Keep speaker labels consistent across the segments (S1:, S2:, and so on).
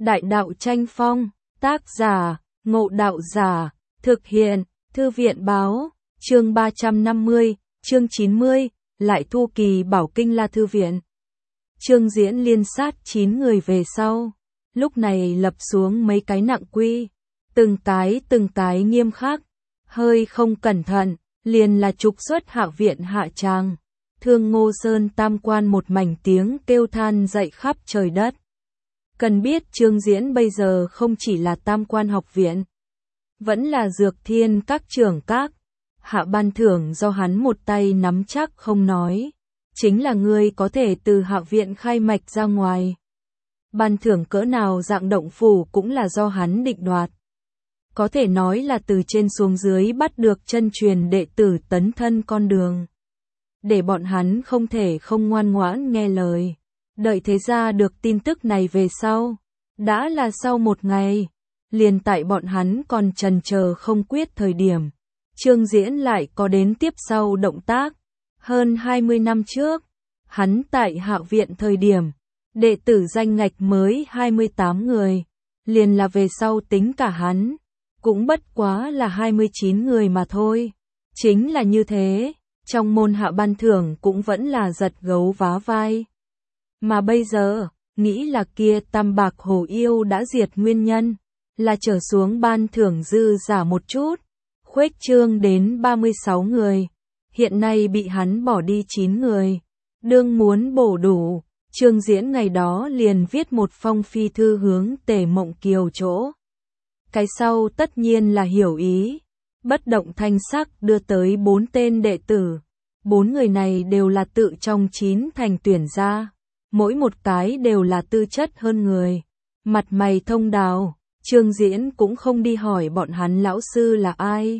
S1: Đại đạo tranh phong, tác giả, Ngộ Đạo Giả, thực hiện, Thư viện báo, chương 350, chương 90, lại thu kỳ bảo kinh La Thư viện. Chương diễn liên sát 9 người về sau, lúc này lập xuống mấy cái nặng quy, từng cái nghiêm khắc, hơi không cẩn thận, liền là trục xuất Hạ viện hạ tràng. Thương Ngô Sơn tam quan một mảnh tiếng kêu than dậy khắp trời đất. Cần biết Chương Diễn bây giờ không chỉ là tam quan học viện, vẫn là Dược Thiên các trưởng các. Hạ ban thưởng do hắn một tay nắm chắc không nói, chính là người có thể từ Hạ viện khai mạch ra ngoài. Ban thưởng cỡ nào dạng động phủ cũng là do hắn định đoạt. Có thể nói là từ trên xuống dưới bắt được chân truyền đệ tử tấn thân con đường. Để bọn hắn không thể không ngoan ngoãn nghe lời. Đợi thế ra được tin tức này về sau. Đã là sau một ngày. Liền tại bọn hắn còn chần chờ không quyết thời điểm. Chương Diễn lại có đến tiếp sau động tác. Hơn 20 năm trước. Hắn tại Hạ viện thời điểm. Đệ tử danh ngạch mới 28 người. Liền là về sau tính cả hắn. Cũng bất quá là 29 người mà thôi. Chính là như thế. Trong môn hạ ban thưởng cũng vẫn là giật gấu vá vai. Mà bây giờ, nghĩ là kia Tam Bạc Hồ Yêu đã diệt nguyên nhân, là trở xuống ban thưởng dư giả một chút, khuếch trương đến 36 người, hiện nay bị hắn bỏ đi 9 người, đương muốn bổ đủ, Chương Diễn ngày đó liền viết một phong phi thư hướng Tề Mộng Kiều chỗ. Cái sau tất nhiên là hiểu ý. Bất động thanh sắc đưa tới 4 tên đệ tử. 4 người này đều là tự trong 9 thành tuyển ra. Mỗi một cái đều là tư chất hơn người. Mặt mày thông đào, Chương Diễn cũng không đi hỏi bọn hắn lão sư là ai.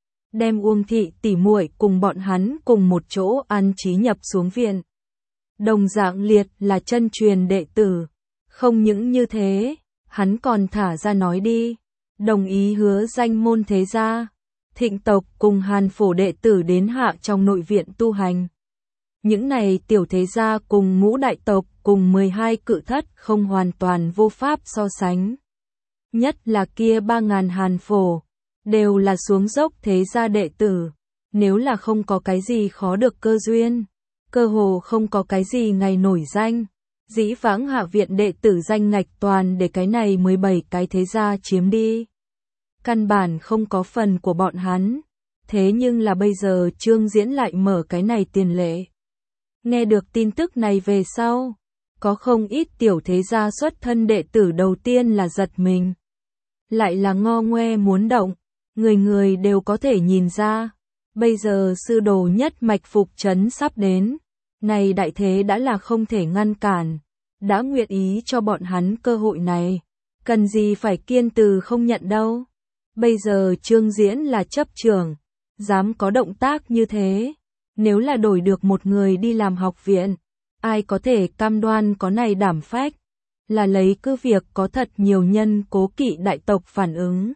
S1: Đem Uông thị tỉ muội cùng bọn hắn cùng một chỗ ăn trí nhập xuống viện. Đồng dạng liệt là chân truyền đệ tử. Không những như thế, hắn còn thả ra nói đi. Đồng ý hứa danh môn thế gia. Thịnh tộc cùng Hàn Phổ đệ tử đến hạ trong nội viện tu hành. Những này tiểu thế gia cùng ngũ đại tộc cùng 12 cự thất không hoàn toàn vô pháp so sánh. Nhất là kia 3.000 Hàn Phổ, đều là xuống dốc thế gia đệ tử. Nếu là không có cái gì khó được cơ duyên, cơ hồ không có cái gì ngày nổi danh. Dĩ vãng Hạ viện đệ tử danh ngạch toàn để cái này 17 cái thế gia chiếm đi. Căn bản không có phần của bọn hắn. Thế nhưng là bây giờ Chương Diễn lại mở cái này tiền lệ. Nghe được tin tức này về sau, có không ít tiểu thế gia xuất thân đệ tử đầu tiên là giật mình. Lại là ngo ngoe muốn động, người người đều có thể nhìn ra. Bây giờ sư đồ nhất mạch phục trấn sắp đến. Này đại thế đã là không thể ngăn cản. Đã nguyện ý cho bọn hắn cơ hội này. Cần gì phải kiên từ không nhận đâu. Bây giờ Chương Diễn là chấp trưởng, dám có động tác như thế. Nếu là đổi được một người đi làm học viện, ai có thể cam đoan có này đảm phách, là lấy cứ việc có thật nhiều nhân cố kỵ đại tộc phản ứng.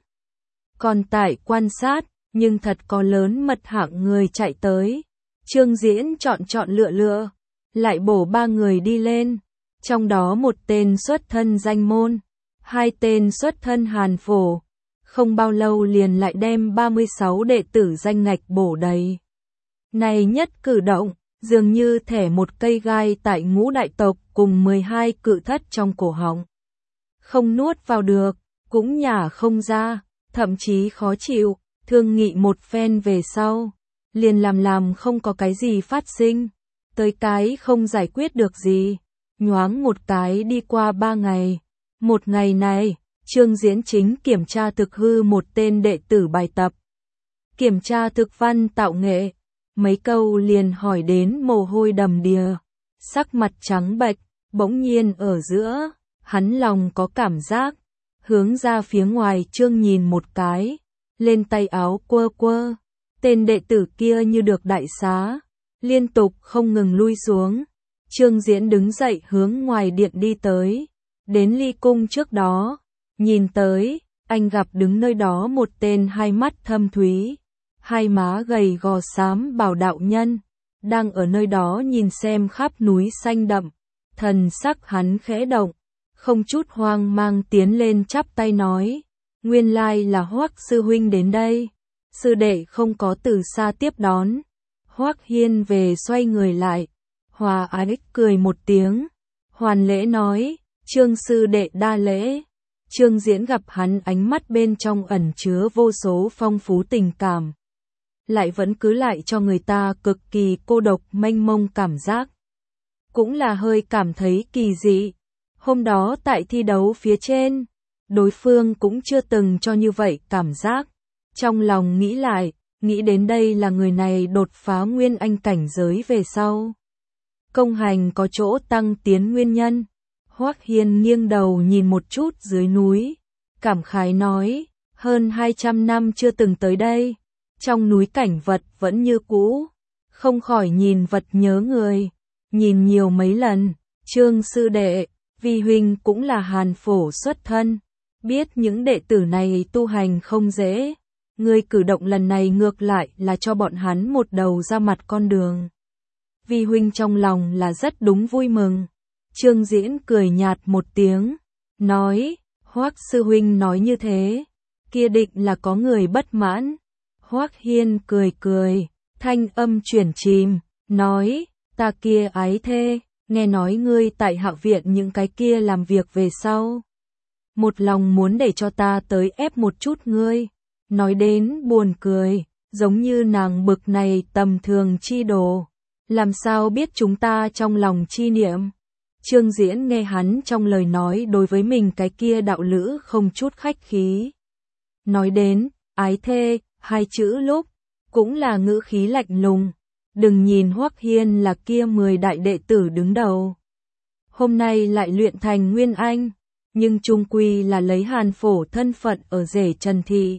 S1: Còn tại quan sát, nhưng thật có lớn mật hạng người chạy tới. Chương Diễn chọn lựa, lại bổ 3 người đi lên. Trong đó một tên xuất thân danh môn, 2 tên xuất thân Hàn Phổ. Không bao lâu liền lại đem 36 đệ tử danh ngạch bổ đầy. Này nhất cử động, dường như thẻ một cây gai tại ngũ đại tộc cùng 12 cự thất trong cổ họng. Không nuốt vào được, cũng nhả không ra, thậm chí khó chịu, thương nghị một phen về sau. Liền làm không có cái gì phát sinh, tới cái không giải quyết được gì. Nhoáng một cái đi qua 3 ngày, một ngày này. Chương Diễn chính kiểm tra thực hư một tên đệ tử bài tập. Kiểm tra thực văn tạo nghệ. Mấy câu liền hỏi đến mồ hôi đầm đìa. Sắc mặt trắng bệch, bỗng nhiên ở giữa. Hắn lòng có cảm giác. Hướng ra phía ngoài Chương nhìn một cái. Lên tay áo quơ. Tên đệ tử kia như được đại xá. Liên tục không ngừng lui xuống. Chương Diễn đứng dậy hướng ngoài điện đi tới. Đến ly cung trước đó. Nhìn tới, anh gặp đứng nơi đó một tên hai mắt thâm thúy, hai má gầy gò xám bảo đạo nhân, đang ở nơi đó nhìn xem khắp núi xanh đậm, thần sắc hắn khẽ động, không chút hoang mang tiến lên chắp tay nói, nguyên lai là Hoắc sư huynh đến đây. Sư đệ không có từ xa tiếp đón. Hoắc Hiên về xoay người lại, hòa ái cười một tiếng, hoàn lễ nói, Trương sư đệ đa lễ. Trương Diễn gặp hắn ánh mắt bên trong ẩn chứa vô số phong phú tình cảm, lại vẫn cứ lại cho người ta cực kỳ cô độc mênh mông cảm giác. Cũng là hơi cảm thấy kỳ dị. Hôm đó tại thi đấu phía trên, đối phương cũng chưa từng cho như vậy cảm giác. Trong lòng nghĩ lại, nghĩ đến đây là người này đột phá nguyên anh cảnh giới về sau. Công hành có chỗ tăng tiến nguyên nhân. Hoắc Hiên nghiêng đầu nhìn một chút dưới núi, cảm khái nói, hơn 200 năm chưa từng tới đây, trong núi cảnh vật vẫn như cũ, không khỏi nhìn vật nhớ người, nhìn nhiều mấy lần. Trương sư đệ, vi huynh cũng là hàn phổ xuất thân, biết những đệ tử này tu hành không dễ, ngươi cử động lần này ngược lại là cho bọn hắn một đầu ra mặt con đường. Vi huynh trong lòng là rất đúng vui mừng. Trương Diễn cười nhạt một tiếng, nói, Hoắc sư huynh nói như thế, kia định là có người bất mãn. Hoắc Hiên cười cười, thanh âm chuyển chìm, nói, ta kia ái thê, nghe nói ngươi tại Hạo viện những cái kia làm việc về sau. Một lòng muốn để cho ta tới ép một chút ngươi, nói đến buồn cười, giống như nàng bực này tầm thường chi đồ, làm sao biết chúng ta trong lòng chi niệm. Trương Diễn nghe hắn trong lời nói đối với mình cái kia đạo lữ không chút khách khí. Nói đến, ái thê, hai chữ lúc, cũng là ngữ khí lạnh lùng. Đừng nhìn Hoắc Hiên là kia 10 đại đệ tử đứng đầu. Hôm nay lại luyện thành Nguyên Anh, nhưng chung quy là lấy hàn phổ thân phận ở rể Trần Thị.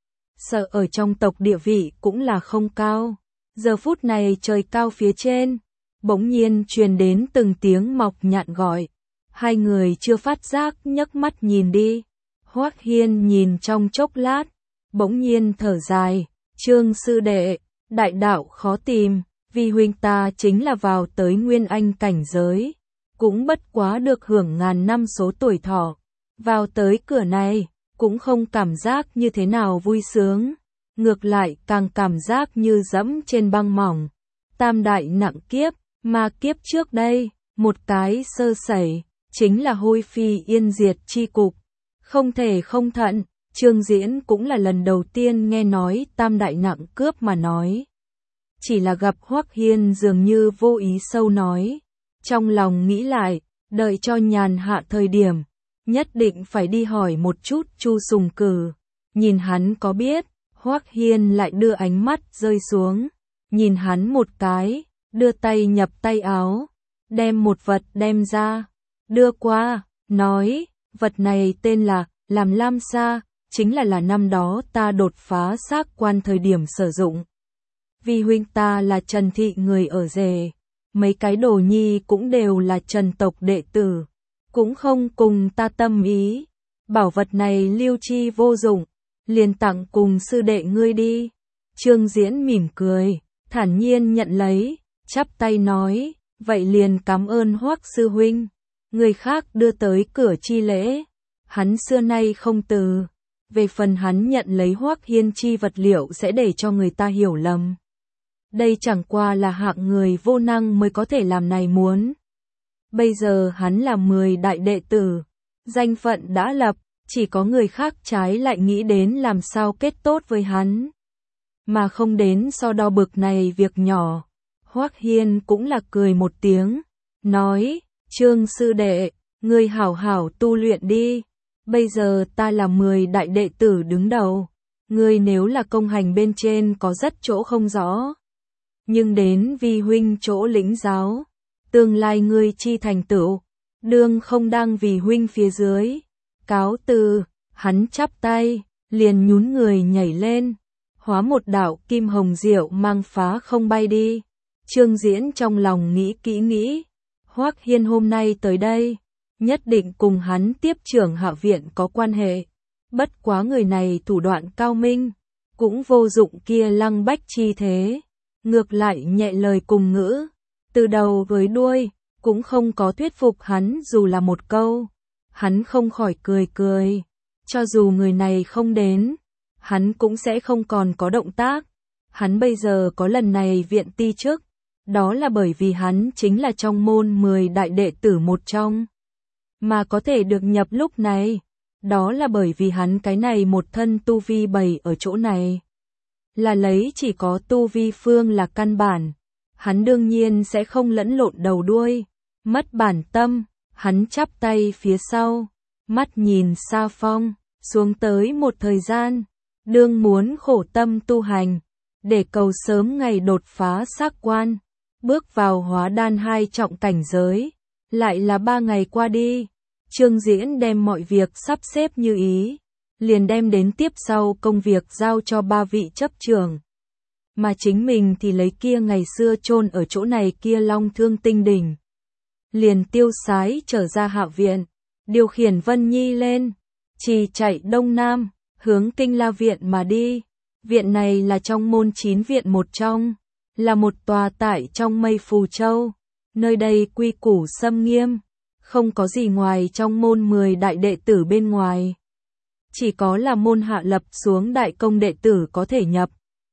S1: Sợ ở trong tộc địa vị cũng là không cao. Giờ phút này trời cao phía trên, bỗng nhiên truyền đến từng tiếng mọc nhạn gọi. Hai người chưa phát giác nhấc mắt nhìn đi. Hoắc Hiên nhìn trong chốc lát, bỗng nhiên thở dài, Trương sư đệ, đại đạo khó tìm, vì huynh ta chính là vào tới nguyên anh cảnh giới, cũng bất quá được hưởng ngàn năm số tuổi thọ, vào tới cửa này, cũng không cảm giác như thế nào vui sướng, ngược lại càng cảm giác như dẫm trên băng mỏng. Tam đại nặng kiếp, mà kiếp trước đây, một cái sơ sẩy, chính là hôi phi yên diệt chi cục, không thể không thận. Trương Diễn cũng là lần đầu tiên nghe nói tam đại nặng cướp mà nói. Chỉ là gặp Hoắc Hiên dường như vô ý sâu nói. Trong lòng nghĩ lại, đợi cho nhàn hạ thời điểm, nhất định phải đi hỏi một chút Chu Sùng Cử. Nhìn hắn có biết, Hoắc Hiên lại đưa ánh mắt rơi xuống. Nhìn hắn một cái, đưa tay nhập tay áo, đem một vật đem ra, đưa qua, nói, vật này tên là làm lam sa. Chính là năm đó ta đột phá xác quan thời điểm sử dụng. Vì huynh ta là Trần Thị người ở rể, mấy cái đồ nhi cũng đều là Trần tộc đệ tử, cũng không cùng ta tâm ý. Bảo vật này lưu chi vô dụng, liền tặng cùng sư đệ ngươi đi. Trương Diễn mỉm cười, thản nhiên nhận lấy, chắp tay nói, vậy liền cảm ơn Hoắc sư huynh. Người khác đưa tới cửa chi lễ, hắn xưa nay không từ. Về phần hắn nhận lấy Hoắc Hiên chi vật liệu sẽ để cho người ta hiểu lầm. Đây chẳng qua là hạng người vô năng mới có thể làm này muốn. Bây giờ hắn là 10 đại đệ tử, danh phận đã lập, chỉ có người khác trái lại nghĩ đến làm sao kết tốt với hắn. Mà không đến so đo bực này việc nhỏ. Hoắc Hiên cũng là cười một tiếng, nói, Trương sư đệ, ngươi hảo hảo tu luyện đi. Bây giờ ta là 10 đại đệ tử đứng đầu, ngươi nếu là công hành bên trên có rất chỗ không rõ, nhưng đến vi huynh chỗ lĩnh giáo, tương lai ngươi chi thành tựu, đương không đang vì huynh phía dưới. Cáo từ, hắn chắp tay, liền nhún người nhảy lên, hóa một đạo kim hồng diệu mang phá không bay đi. Trương Diễn trong lòng nghĩ kỹ nghĩ, Hoắc Hiên hôm nay tới đây, nhất định cùng hắn tiếp trưởng Hạo viện có quan hệ. Bất quá người này thủ đoạn cao minh, cũng vô dụng kia lăng bách chi thế, ngược lại nhẹ lời cùng ngữ, từ đầu với đuôi, cũng không có thuyết phục hắn dù là một câu. Hắn không khỏi cười cười. Cho dù người này không đến, hắn cũng sẽ không còn có động tác. Hắn bây giờ có lần này viện ti chức, đó là bởi vì hắn chính là trong môn 10 đại đệ tử một trong. Mà có thể được nhập lúc này, đó là bởi vì hắn cái này một thân tu vi bày ở chỗ này. Là lấy chỉ có tu vi phương là căn bản. Hắn đương nhiên sẽ không lẫn lộn đầu đuôi, mất bản tâm. Hắn chắp tay phía sau, mắt nhìn xa phong, xuống tới một thời gian, đương muốn khổ tâm tu hành, để cầu sớm ngày đột phá xác quan, bước vào hóa đan 2 trọng cảnh giới. Lại là 3 ngày qua đi, Trương Diễn đem mọi việc sắp xếp như ý, liền đem đến tiếp sau công việc giao cho 3 vị chấp trưởng. Mà chính mình thì lấy kia ngày xưa chôn ở chỗ này kia Long Thương Tinh Đỉnh. Liền tiêu sái trở ra Hạ viện, điều khiển Vân Nhi lên, chỉ chạy đông nam, hướng Kinh La viện mà đi. Viện này là trong môn 9 viện một trong, là một tòa tại trong Mây Phù Châu. Nơi đây quy củ xâm nghiêm, không có gì ngoài trong môn 10 đại đệ tử bên ngoài. Chỉ có là môn hạ lập xuống đại công đệ tử có thể nhập.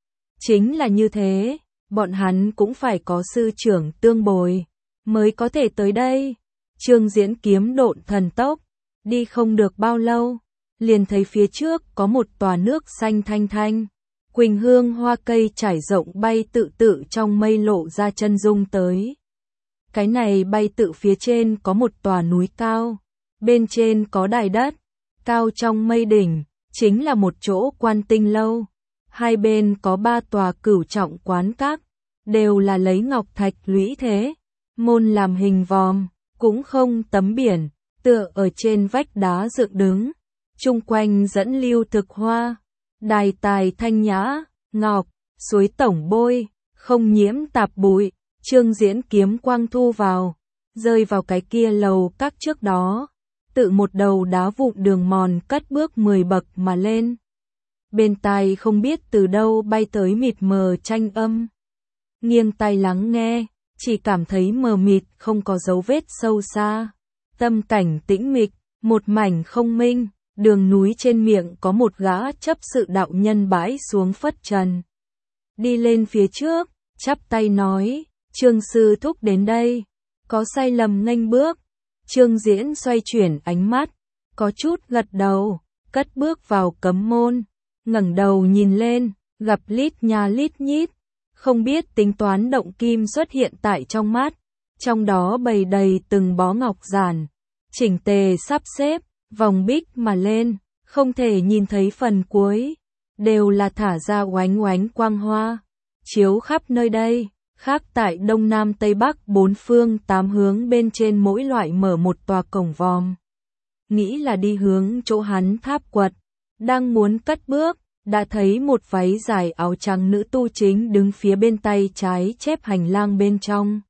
S1: Chính là như thế, bọn hắn cũng phải có sư trưởng tương bồi, mới có thể tới đây. Trương Diễn kiếm độn thần tốc, đi không được bao lâu, liền thấy phía trước có một tòa nước xanh thanh thanh, quỳnh hương hoa cây trải rộng bay tự tự trong mây lộ ra chân dung tới. Cái này bay tự phía trên có một tòa núi cao, bên trên có đài đất, cao trong mây đỉnh, chính là một chỗ Quan Tinh lâu. Hai bên có 3 tòa cửu trọng quán các, đều là lấy ngọc thạch lũy thế, môn làm hình vòm, cũng không tấm biển, tựa ở trên vách đá dựng đứng, chung quanh dẫn lưu thực hoa, đài tài thanh nhã, ngọc, suối tổng bôi, không nhiễm tạp bụi. Trương Diễn kiếm quang thu vào, rơi vào cái kia lầu các trước đó, tự một đầu đá vụn đường mòn cất bước 10 bậc mà lên. Bên tai không biết từ đâu bay tới mịt mờ tranh âm. Nghiêng tai lắng nghe, chỉ cảm thấy mờ mịt không có dấu vết sâu xa. Tâm cảnh tĩnh mịch, một mảnh không minh, đường núi trên miệng có một gã chấp sự đạo nhân bãi xuống phất trần. Đi lên phía trước, chắp tay nói, Trương sư thúc đến đây, có sai lầm nghênh bước. Trương Diễn xoay chuyển ánh mắt, có chút gật đầu, cất bước vào cấm môn, ngẩng đầu nhìn lên, gặp lít nha lít nhít, không biết tính toán động kim xuất hiện tại trong mắt, trong đó bày đầy từng bó ngọc giản, chỉnh tề sắp xếp, vòng bích mà lên, không thể nhìn thấy phần cuối, đều là thả ra oánh oánh quang hoa, chiếu khắp nơi đây. Khác tại đông nam tây bắc 4 phương 8 hướng bên trên mỗi loại mở một tòa cổng vòm. Nghĩ là đi hướng chỗ hắn tháp quật, đang muốn cất bước, đã thấy một váy dài áo trắng nữ tu chính đứng phía bên tay trái chép hành lang bên trong.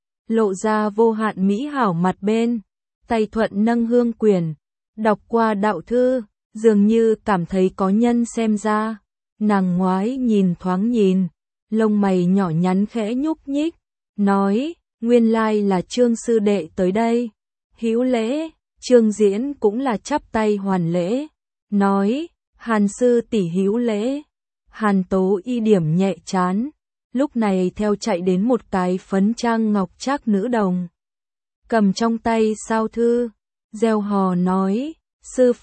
S1: Lộ ra vô hạn mỹ hảo mặt bên, tay thuận nâng hương quyển, đọc qua đạo thư, dường như cảm thấy có nhân xem ra. Nàng ngoái nhìn thoáng nhìn, lông mày nhỏ nhắn khẽ nhúc nhích, nói, nguyên lai là Trương sư đệ tới đây. Hữu lễ. Trương Diễn cũng là chắp tay hoàn lễ, nói, Hàn sư tỷ hữu lễ. Hàn Tố Y điểm nhẹ chán, lúc này theo chạy đến một cái phấn trang ngọc trác nữ đồng, cầm trong tay sao thư, reo hò nói, sư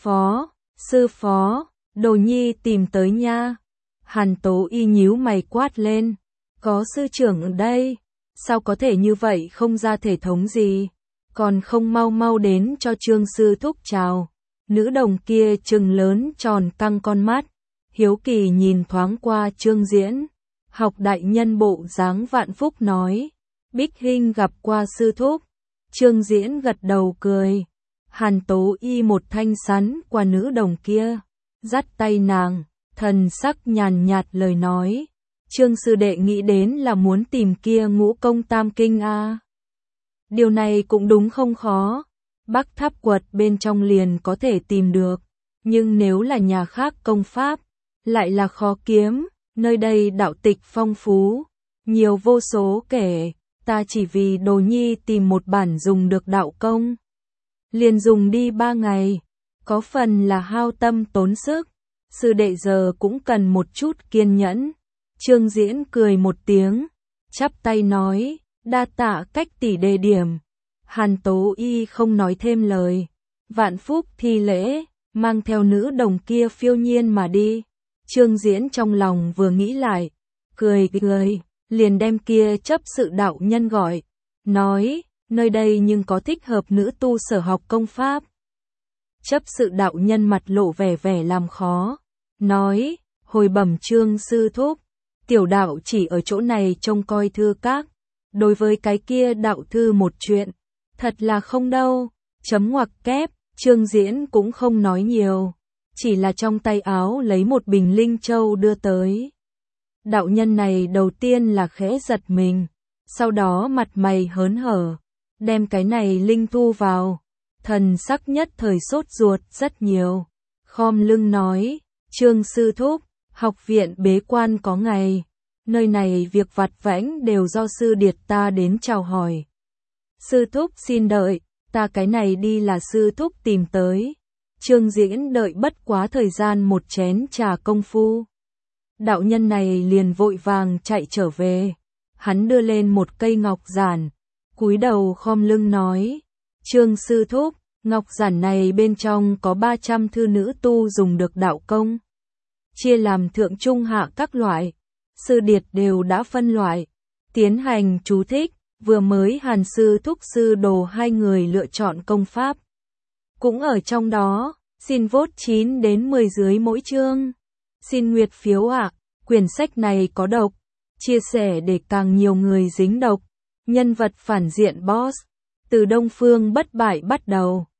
S1: phó, đồ nhi tìm tới nha. Hàn Tố Y nhíu mày quát lên, có sư trưởng ở đây, sao có thể như vậy, không ra thể thống gì, còn không mau mau đến cho Trương sư thúc chào. Nữ đồng kia trừng lớn tròn căng con mắt, hiếu kỳ nhìn thoáng qua Trương Diễn, học đại nhân bộ dáng vạn phúc nói, Bích Hinh gặp qua sư thúc. Trương Diễn gật đầu cười, Hàn Tố Y một thanh sắn qua nữ đồng kia, dắt tay nàng, thần sắc nhàn nhạt lời nói, Trương sư đệ nghĩ đến là muốn tìm kia Ngũ Công Tam Kinh a. Điều này cũng đúng không khó, Bắc Tháp Quật bên trong liền có thể tìm được, nhưng nếu là nhà khác công pháp, lại là khó kiếm, nơi đây đạo tịch phong phú, nhiều vô số kể, ta chỉ vì đồ nhi tìm một bản dùng được đạo công. liền dùng đi 3 ngày, có phần là hao tâm tốn sức, sư đệ giờ cũng cần một chút kiên nhẫn. Trương Diễn cười một tiếng, chắp tay nói, đa tạ cách tỷ đề điểm. Hàn Tố Y không nói thêm lời, vạn phúc thi lễ, mang theo nữ đồng kia phiêu nhiên mà đi. Trương Diễn trong lòng vừa nghĩ lại, cười, liền đem kia chấp sự đạo nhân gọi, nói, nơi đây nhưng có thích hợp nữ tu sở học công pháp. Chấp sự đạo nhân mặt lộ vẻ làm khó, nói, hồi bẩm Trương sư thúc, tiểu đạo chỉ ở chỗ này trông coi thư các, đối với cái kia đạo thư một chuyện, thật là không đâu. Chấm ngoặc kép, Trương Diễn cũng không nói nhiều, chỉ là trong tay áo lấy một bình linh châu đưa tới. Đạo nhân này đầu tiên là khẽ giật mình, sau đó mặt mày hớn hở, đem cái này linh thu vào, thần sắc nhất thời sốt ruột rất nhiều, khom lưng nói, Trương sư thúc, học viện bế quan có ngày, nơi này việc vặt vãnh đều do sư điệt ta đến chào hỏi. Sư thúc xin đợi, ta cái này đi là sư thúc tìm tới. Trương Diễn đợi bất quá thời gian một chén trà công phu. Đạo nhân này liền vội vàng chạy trở về, hắn đưa lên một cây ngọc giản, cúi đầu khom lưng nói, Trương sư thúc, ngọc giản này bên trong có 300 thư nữ tu dùng được đạo công, chia làm thượng trung hạ các loại, sư điệt đều đã phân loại, tiến hành chú thích, vừa mới Hàn sư thúc sư đồ hai người lựa chọn công pháp. Cũng ở trong đó, xin vote 9 đến 10 dưới mỗi chương. Xin nguyệt phiếu ạ, quyển sách này có độc, chia sẻ để càng nhiều người dính độc. Nhân vật phản diện boss, từ Đông Phương bất bại bắt đầu.